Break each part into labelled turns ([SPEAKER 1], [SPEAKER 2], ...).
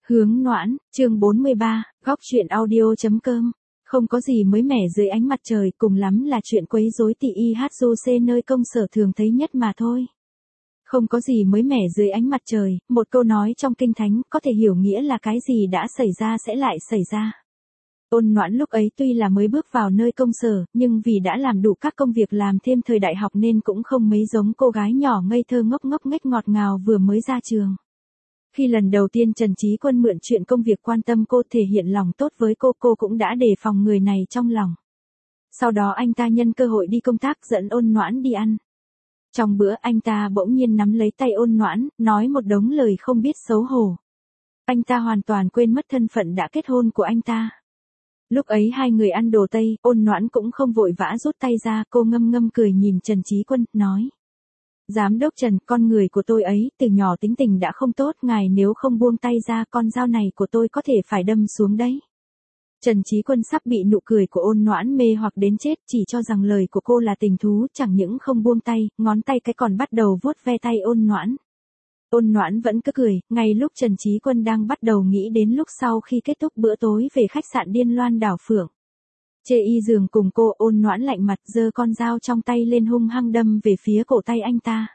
[SPEAKER 1] Hướng Noãn, chương 43, góc truyện audio.com. Không có gì mới mẻ dưới ánh mặt trời, cùng lắm là chuyện quấy rối tỳ IHC nơi công sở thường thấy nhất mà thôi. Không có gì mới mẻ dưới ánh mặt trời, một câu nói trong kinh thánh có thể hiểu nghĩa là cái gì đã xảy ra sẽ lại xảy ra. Ôn Noãn lúc ấy tuy là mới bước vào nơi công sở, nhưng vì đã làm đủ các công việc làm thêm thời đại học nên cũng không mấy giống cô gái nhỏ ngây thơ ngốc ngốc nghếch ngọt ngào vừa mới ra trường. Khi lần đầu tiên Trần Chí Quân mượn chuyện công việc quan tâm cô thể hiện lòng tốt với cô cũng đã đề phòng người này trong lòng. Sau đó anh ta nhân cơ hội đi công tác dẫn Ôn Noãn đi ăn. Trong bữa anh ta bỗng nhiên nắm lấy tay Ôn Noãn, nói một đống lời không biết xấu hổ. Anh ta hoàn toàn quên mất thân phận đã kết hôn của anh ta. Lúc ấy hai người ăn đồ Tây, Ôn Noãn cũng không vội vã rút tay ra, cô ngâm ngâm cười nhìn Trần Chí Quân, nói. Giám đốc Trần, con người của tôi ấy, từ nhỏ tính tình đã không tốt, ngài nếu không buông tay ra con dao này của tôi có thể phải đâm xuống đấy. Trần Chí Quân sắp bị nụ cười của Ôn Noãn mê hoặc đến chết, chỉ cho rằng lời của cô là tình thú, chẳng những không buông tay, ngón tay cái còn bắt đầu vuốt ve tay Ôn Noãn. Ôn Noãn vẫn cứ cười, ngay lúc Trần Chí Quân đang bắt đầu nghĩ đến lúc sau khi kết thúc bữa tối về khách sạn Điên Loan Đảo Phượng. Chê y giường cùng cô, Ôn Noãn lạnh mặt giơ con dao trong tay lên hung hăng đâm về phía cổ tay anh ta.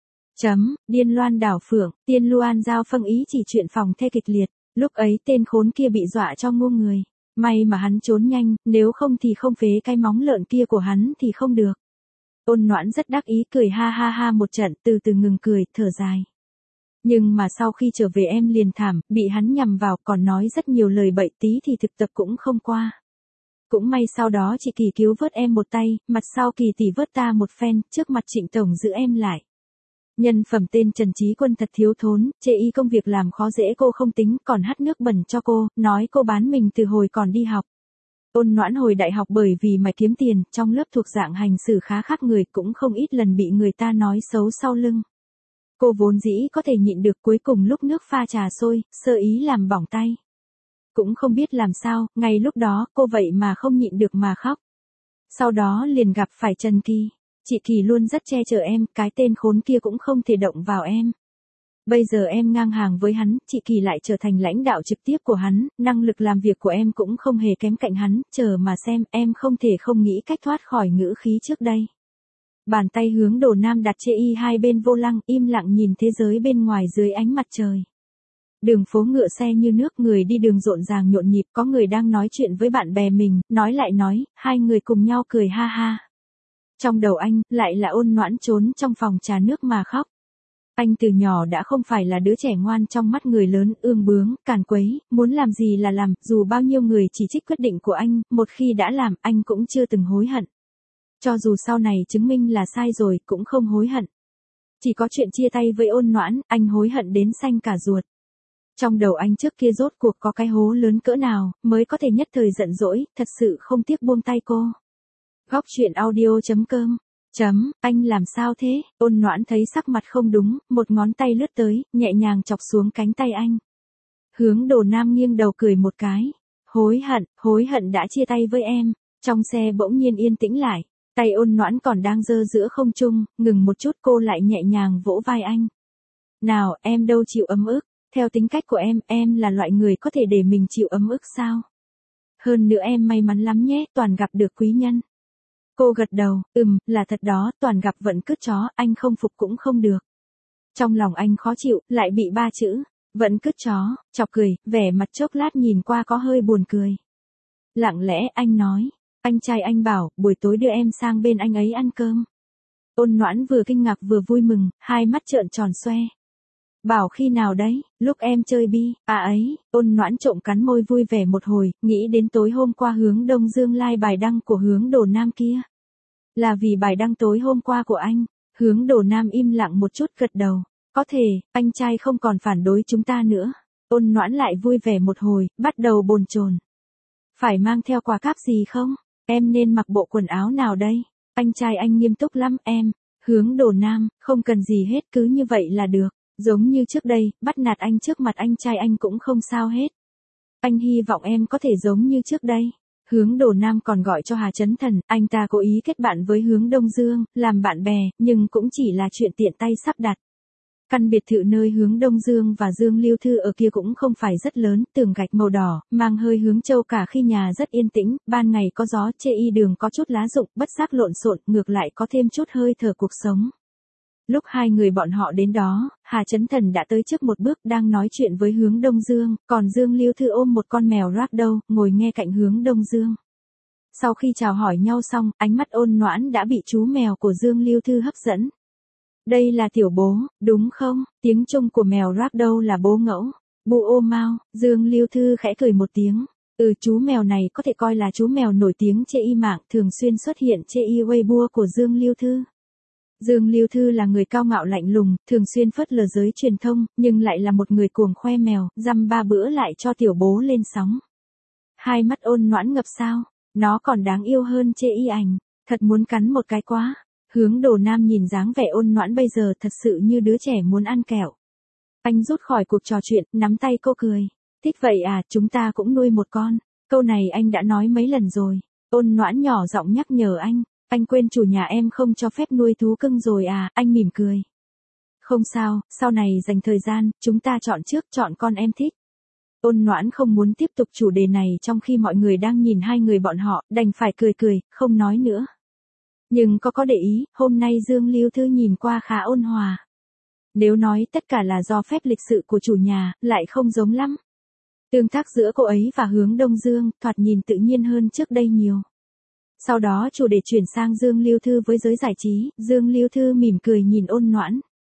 [SPEAKER 1] Điên Loan Đảo Phượng, Tiên Luan giao phân ý chỉ chuyện phòng thê kịch liệt, lúc ấy tên khốn kia bị dọa cho ngu người. May mà hắn trốn nhanh, nếu không thì không phế cái móng lợn kia của hắn thì không được. Ôn Noãn rất đắc ý cười ha ha ha một trận, từ từ ngừng cười, thở dài. Nhưng mà sau khi trở về em liền thảm, bị hắn nhằm vào, còn nói rất nhiều lời bậy, tí thì thực tập cũng không qua. Cũng may sau đó chị Kỳ cứu vớt em một tay, mặt sau Kỳ tỷ vớt ta một phen, trước mặt Trịnh Tổng giữ em lại. Nhân phẩm tên Trần Chí Quân thật thiếu thốn, chê y công việc làm khó dễ cô không tính, còn hắt nước bẩn cho cô, nói cô bán mình từ hồi còn đi học. Ôn Noãn hồi đại học bởi vì mày kiếm tiền, trong lớp thuộc dạng hành xử khá khác người, cũng không ít lần bị người ta nói xấu sau lưng. Cô vốn dĩ có thể nhịn được, cuối cùng lúc nước pha trà sôi, sơ ý làm bỏng tay. Cũng không biết làm sao, ngay lúc đó cô vậy mà không nhịn được mà khóc. Sau đó liền gặp phải Trần Kỳ. Chị Kỳ luôn rất che chở em, cái tên khốn kia cũng không thể động vào em. Bây giờ em ngang hàng với hắn, chị Kỳ lại trở thành lãnh đạo trực tiếp của hắn, năng lực làm việc của em cũng không hề kém cạnh hắn, chờ mà xem, em không thể không nghĩ cách thoát khỏi ngữ khí trước đây. Bàn tay hướng Đồ Nam đặt chê y hai bên vô lăng, im lặng nhìn thế giới bên ngoài dưới ánh mặt trời. Đường phố ngựa xe như nước, người đi đường rộn ràng nhộn nhịp, có người đang nói chuyện với bạn bè mình, nói lại nói, hai người cùng nhau cười ha ha. Trong đầu anh, lại là Ôn Noãn trốn trong phòng trà nước mà khóc. Anh từ nhỏ đã không phải là đứa trẻ ngoan trong mắt người lớn, ương bướng, càn quấy, muốn làm gì là làm, dù bao nhiêu người chỉ trích quyết định của anh, một khi đã làm, anh cũng chưa từng hối hận. Cho dù sau này chứng minh là sai rồi, cũng không hối hận. Chỉ có chuyện chia tay với Ôn Noãn, anh hối hận đến xanh cả ruột. Trong đầu anh trước kia rốt cuộc có cái hố lớn cỡ nào, mới có thể nhất thời giận dỗi, thật sự không tiếc buông tay cô. Góc truyện audio.com. Anh làm sao thế? Ôn Noãn thấy sắc mặt không đúng, một ngón tay lướt tới, nhẹ nhàng chọc xuống cánh tay anh. Hướng Đồ Nam nghiêng đầu cười một cái. Hối hận đã chia tay với em. Trong xe bỗng nhiên yên tĩnh lại. Tay Ôn Noãn còn đang giơ giữa không trung, ngừng một chút cô lại nhẹ nhàng vỗ vai anh. Nào, em đâu chịu ấm ức. Theo tính cách của em là loại người có thể để mình chịu ấm ức sao? Hơn nữa em may mắn lắm nhé, toàn gặp được quý nhân. Cô gật đầu, là thật đó, toàn gặp vận cứt chó, anh không phục cũng không được. Trong lòng anh khó chịu, lại bị ba chữ, vận cứt chó, chọc cười, vẻ mặt chốc lát nhìn qua có hơi buồn cười. Lặng lẽ anh nói, anh trai anh bảo, buổi tối đưa em sang bên anh ấy ăn cơm. Ôn Noãn vừa kinh ngạc vừa vui mừng, hai mắt trợn tròn xoe. Bảo khi nào đấy, lúc em chơi bi, ấy, Ôn Noãn trộm cắn môi vui vẻ một hồi, nghĩ đến tối hôm qua Hướng Đông Dương like bài đăng của Hướng Đồ Nam kia. Là vì bài đăng tối hôm qua của anh, Hướng Đồ Nam im lặng một chút gật đầu. Có thể, anh trai không còn phản đối chúng ta nữa. Ôn Noãn lại vui vẻ một hồi, bắt đầu bồn chồn. Phải mang theo quà cáp gì không? Em nên mặc bộ quần áo nào đây? Anh trai anh nghiêm túc lắm em. Hướng Đồ Nam, không cần gì hết, cứ như vậy là được. Giống như trước đây, bắt nạt anh trước mặt anh trai anh cũng không sao hết. Anh hy vọng em có thể giống như trước đây. Hướng Đồ Nam còn gọi cho Hà Chấn Thần, anh ta cố ý kết bạn với Hướng Đông Dương, làm bạn bè, nhưng cũng chỉ là chuyện tiện tay sắp đặt. Căn biệt thự nơi Hướng Đông Dương và Dương Lưu Thư ở kia cũng không phải rất lớn, tường gạch màu đỏ, mang hơi hướng châu cả khi nhà rất yên tĩnh, ban ngày có gió, chê y đường có chút lá rụng, bất giác lộn xộn, ngược lại có thêm chút hơi thở cuộc sống. Lúc hai người bọn họ đến đó, Hà Chấn Thần đã tới trước một bước đang nói chuyện với Hướng Đông Dương, còn Dương Lưu Thư ôm một con mèo ragdoll, ngồi nghe cạnh Hướng Đông Dương. Sau khi chào hỏi nhau xong, ánh mắt ôn noãn đã bị chú mèo của Dương Lưu Thư hấp dẫn. Đây là tiểu bố, đúng không? Tiếng Trung của mèo ragdoll là bố ngẫu. Bu ô mau, Dương Lưu Thư khẽ cười một tiếng. Chú mèo này có thể coi là chú mèo nổi tiếng trên y mạng, thường xuyên xuất hiện trên y Weibo của Dương Lưu Thư. Dương Lưu Thư là người cao ngạo lạnh lùng, thường xuyên phớt lờ giới truyền thông, nhưng lại là một người cuồng khoe mèo, dăm ba bữa lại cho tiểu bố lên sóng. Hai mắt ôn noãn ngập sao, nó còn đáng yêu hơn chê y ảnh, thật muốn cắn một cái quá. Hướng Đồ Nam nhìn dáng vẻ ôn noãn bây giờ thật sự như đứa trẻ muốn ăn kẹo. Anh rút khỏi cuộc trò chuyện, nắm tay cô cười. Thích vậy à, chúng ta cũng nuôi một con. Câu này anh đã nói mấy lần rồi. Ôn noãn nhỏ giọng nhắc nhở anh quên chủ nhà em không cho phép nuôi thú cưng rồi à, anh mỉm cười. Không sao, sau này dành thời gian, chúng ta chọn trước, chọn con em thích. Ôn noãn không muốn tiếp tục chủ đề này trong khi mọi người đang nhìn hai người bọn họ, đành phải cười, không nói nữa. Nhưng có để ý, hôm nay Dương Lưu Thư nhìn qua khá ôn hòa. Nếu nói tất cả là do phép lịch sự của chủ nhà, lại không giống lắm. Tương tác giữa cô ấy và Hướng Đông Dương, thoạt nhìn tự nhiên hơn trước đây nhiều. Sau đó chủ đề chuyển sang Dương Lưu Thư với giới giải trí, Dương Lưu Thư mỉm cười nhìn ôn noãn.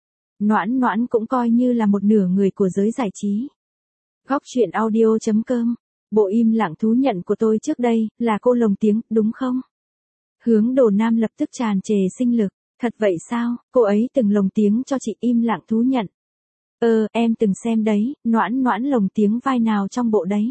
[SPEAKER 1] Noãn cũng coi như là một nửa người của giới giải trí. Góc truyện audio.com. Bộ im lặng thú nhận của tôi trước đây, là cô lồng tiếng, đúng không? Hướng Đồ Nam lập tức tràn trề sinh lực. Thật vậy sao, cô ấy từng lồng tiếng cho chị im lặng thú nhận. Em từng xem đấy, noãn lồng tiếng vai nào trong bộ đấy?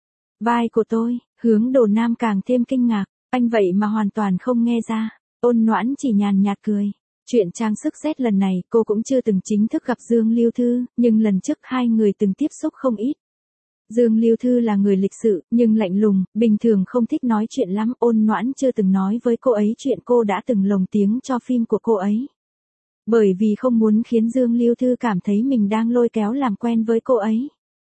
[SPEAKER 1] Vai của tôi, Hướng Đồ Nam càng thêm kinh ngạc, anh vậy mà hoàn toàn không nghe ra. Ôn noãn chỉ nhàn nhạt cười. Chuyện trang sức Z lần này cô cũng chưa từng chính thức gặp Dương Lưu Thư, nhưng lần trước hai người từng tiếp xúc không ít. Dương Lưu Thư là người lịch sự, nhưng lạnh lùng, bình thường không thích nói chuyện lắm. Ôn noãn chưa từng nói với cô ấy chuyện cô đã từng lồng tiếng cho phim của cô ấy. Bởi vì không muốn khiến Dương Lưu Thư cảm thấy mình đang lôi kéo làm quen với cô ấy.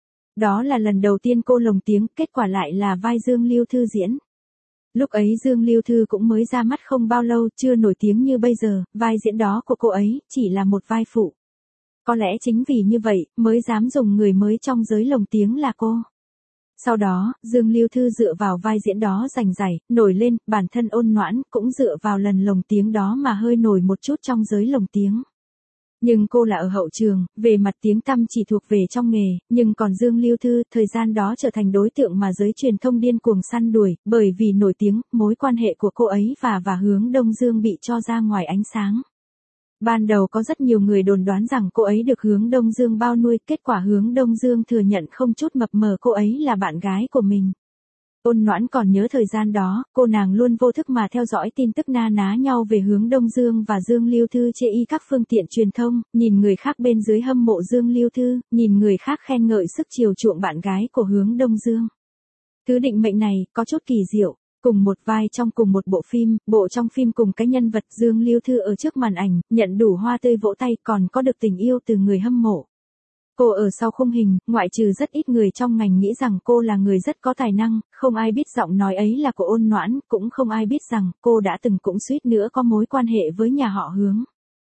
[SPEAKER 1] Đó là lần đầu tiên cô lồng tiếng, kết quả lại là vai Dương Lưu Thư diễn. Lúc ấy Dương Lưu Thư cũng mới ra mắt không bao lâu, chưa nổi tiếng như bây giờ, vai diễn đó của cô ấy chỉ là một vai phụ. Có lẽ chính vì như vậy, mới dám dùng người mới trong giới lồng tiếng là cô. Sau đó, Dương Lưu Thư dựa vào vai diễn đó giành giải, nổi lên, bản thân ôn noãn cũng dựa vào lần lồng tiếng đó mà hơi nổi một chút trong giới lồng tiếng. Nhưng cô là ở hậu trường, về mặt tiếng tăm chỉ thuộc về trong nghề, nhưng còn Dương Lưu Thư, thời gian đó trở thành đối tượng mà giới truyền thông điên cuồng săn đuổi, bởi vì nổi tiếng, mối quan hệ của cô ấy và Hướng Đông Dương bị cho ra ngoài ánh sáng. Ban đầu có rất nhiều người đồn đoán rằng cô ấy được Hướng Đông Dương bao nuôi, kết quả Hướng Đông Dương thừa nhận không chút mập mờ cô ấy là bạn gái của mình. Ôn noãn còn nhớ thời gian đó, cô nàng luôn vô thức mà theo dõi tin tức na ná nhau về Hướng Đông Dương và Dương Lưu Thư trên các phương tiện truyền thông, nhìn người khác bên dưới hâm mộ Dương Lưu Thư, nhìn người khác khen ngợi sức chiều chuộng bạn gái của Hướng Đông Dương. Thứ định mệnh này, có chút kỳ diệu. Cùng một vai trong cùng một bộ trong phim cùng cái nhân vật Dương Lưu Thư ở trước màn ảnh, nhận đủ hoa tươi vỗ tay còn có được tình yêu từ người hâm mộ. Cô ở sau khung hình, ngoại trừ rất ít người trong ngành nghĩ rằng cô là người rất có tài năng, không ai biết giọng nói ấy là của ôn noãn, cũng không ai biết rằng cô đã từng cũng suýt nữa có mối quan hệ với nhà họ Hướng.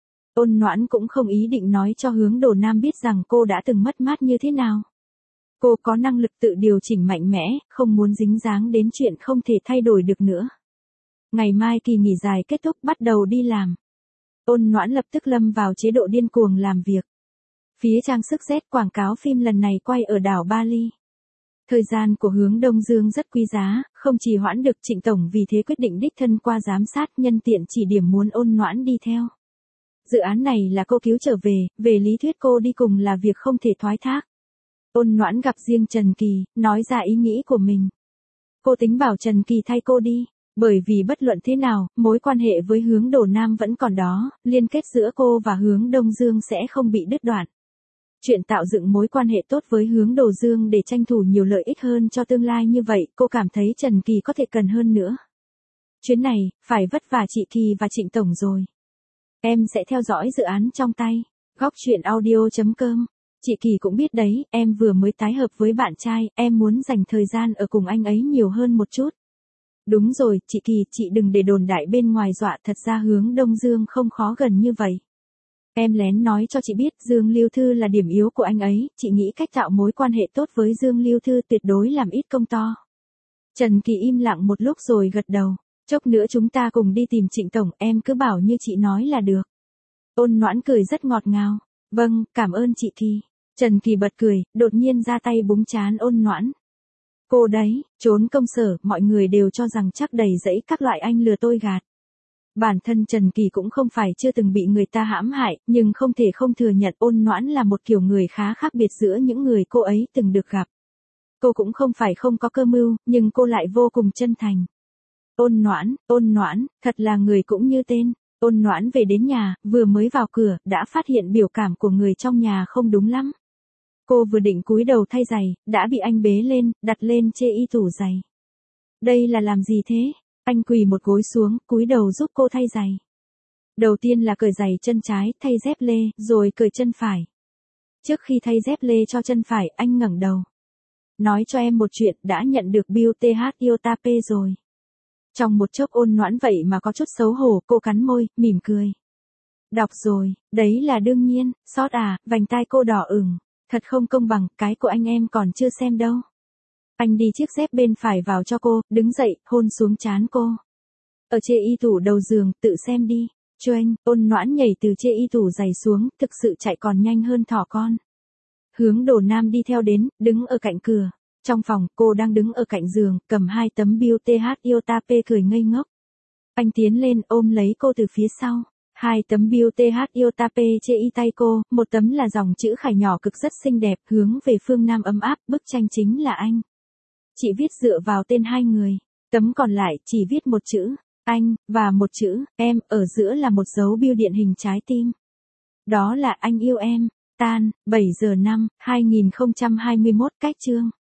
[SPEAKER 1] Ôn noãn cũng không ý định nói cho Hướng Đồ Nam biết rằng cô đã từng mất mát như thế nào. Cô có năng lực tự điều chỉnh mạnh mẽ, không muốn dính dáng đến chuyện không thể thay đổi được nữa. Ngày mai kỳ nghỉ dài kết thúc bắt đầu đi làm. Ôn noãn lập tức lâm vào chế độ điên cuồng làm việc. Phía trang sức Z quảng cáo phim lần này quay ở đảo Bali. Thời gian của Hướng Đông Dương rất quý giá, không trì hoãn được Trịnh Tổng vì thế quyết định đích thân qua giám sát nhân tiện chỉ điểm muốn ôn noãn đi theo. Dự án này là cô cứu trở về lý thuyết cô đi cùng là việc không thể thoái thác. Ôn noãn gặp riêng Trần Kỳ, nói ra ý nghĩ của mình. Cô tính bảo Trần Kỳ thay cô đi, bởi vì bất luận thế nào, mối quan hệ với Hướng Đồ Nam vẫn còn đó, liên kết giữa cô và Hướng Đông Dương sẽ không bị đứt đoạn. Chuyện tạo dựng mối quan hệ tốt với Hướng Đồ Dương để tranh thủ nhiều lợi ích hơn cho tương lai như vậy, cô cảm thấy Trần Kỳ có thể cần hơn nữa. Chuyến này, phải vất vả chị Kỳ và Trịnh Tổng rồi. Em sẽ theo dõi dự án trong tay. Góc chuyện audio.com. Chị Kỳ cũng biết đấy, em vừa mới tái hợp với bạn trai, em muốn dành thời gian ở cùng anh ấy nhiều hơn một chút. Đúng rồi, chị Kỳ, chị đừng để đồn đại bên ngoài dọa, thật ra hướng Đông Dương không khó gần như vậy. Em lén nói cho chị biết Dương Lưu Thư là điểm yếu của anh ấy, chị nghĩ cách tạo mối quan hệ tốt với Dương Lưu Thư tuyệt đối làm ít công to. Trần Kỳ im lặng một lúc rồi gật đầu. Chốc nữa chúng ta cùng đi tìm Trịnh Tổng, em cứ bảo như chị nói là được. Ôn Noãn cười rất ngọt ngào. Vâng, cảm ơn chị Kỳ. Trần Kỳ bật cười, đột nhiên ra tay búng trán Ôn Noãn. Cô đấy, trốn công sở, mọi người đều cho rằng chắc đầy rẫy các loại anh lừa tôi gạt. Bản thân Trần Kỳ cũng không phải chưa từng bị người ta hãm hại, nhưng không thể không thừa nhận Ôn Noãn là một kiểu người khá khác biệt giữa những người cô ấy từng được gặp. Cô cũng không phải không có cơ mưu, nhưng cô lại vô cùng chân thành. Ôn Noãn, thật là người cũng như tên. Ôn Noãn về đến nhà, vừa mới vào cửa, đã phát hiện biểu cảm của người trong nhà không đúng lắm. Cô vừa định cúi đầu thay giày, đã bị anh bế lên, đặt lên chê y tủ giày. Đây là làm gì thế? Anh quỳ một gối xuống, cúi đầu giúp cô thay giày. Đầu tiên là cởi giày chân trái, thay dép lê, rồi cởi chân phải. Trước khi thay dép lê cho chân phải, anh ngẩng đầu. Nói cho em một chuyện, đã nhận được bill TH Iotap rồi. Trong một chốc Ôn Noãn vậy mà có chút xấu hổ, cô cắn môi, mỉm cười. Đọc rồi, đấy là đương nhiên, sót à, vành tai cô đỏ ửng. Thật không công bằng, cái của anh em còn chưa xem đâu. Anh đi chiếc dép bên phải vào cho cô, đứng dậy, hôn xuống trán cô. Ở chê y tủ đầu giường, tự xem đi. Choanh, Ôn Noãn nhảy từ chê y tủ giày xuống, thực sự chạy còn nhanh hơn thỏ con. Hướng Đồ Nam đi theo đến, đứng ở cạnh cửa. Trong phòng, cô đang đứng ở cạnh giường, cầm hai tấm bill TH Iotap cười ngây ngốc. Anh tiến lên, ôm lấy cô từ phía sau. Hai tấm bill TH Iotap chê y tay cô, một tấm là dòng chữ khải nhỏ cực rất xinh đẹp, hướng về phương Nam ấm áp, bức tranh chính là anh. Chị viết dựa vào tên hai người. Tấm còn lại chỉ viết một chữ, anh, và một chữ, em, ở giữa là một dấu bill điện hình trái tim. Đó là anh yêu em. Tan, 7 giờ 5, 2021 cách chương.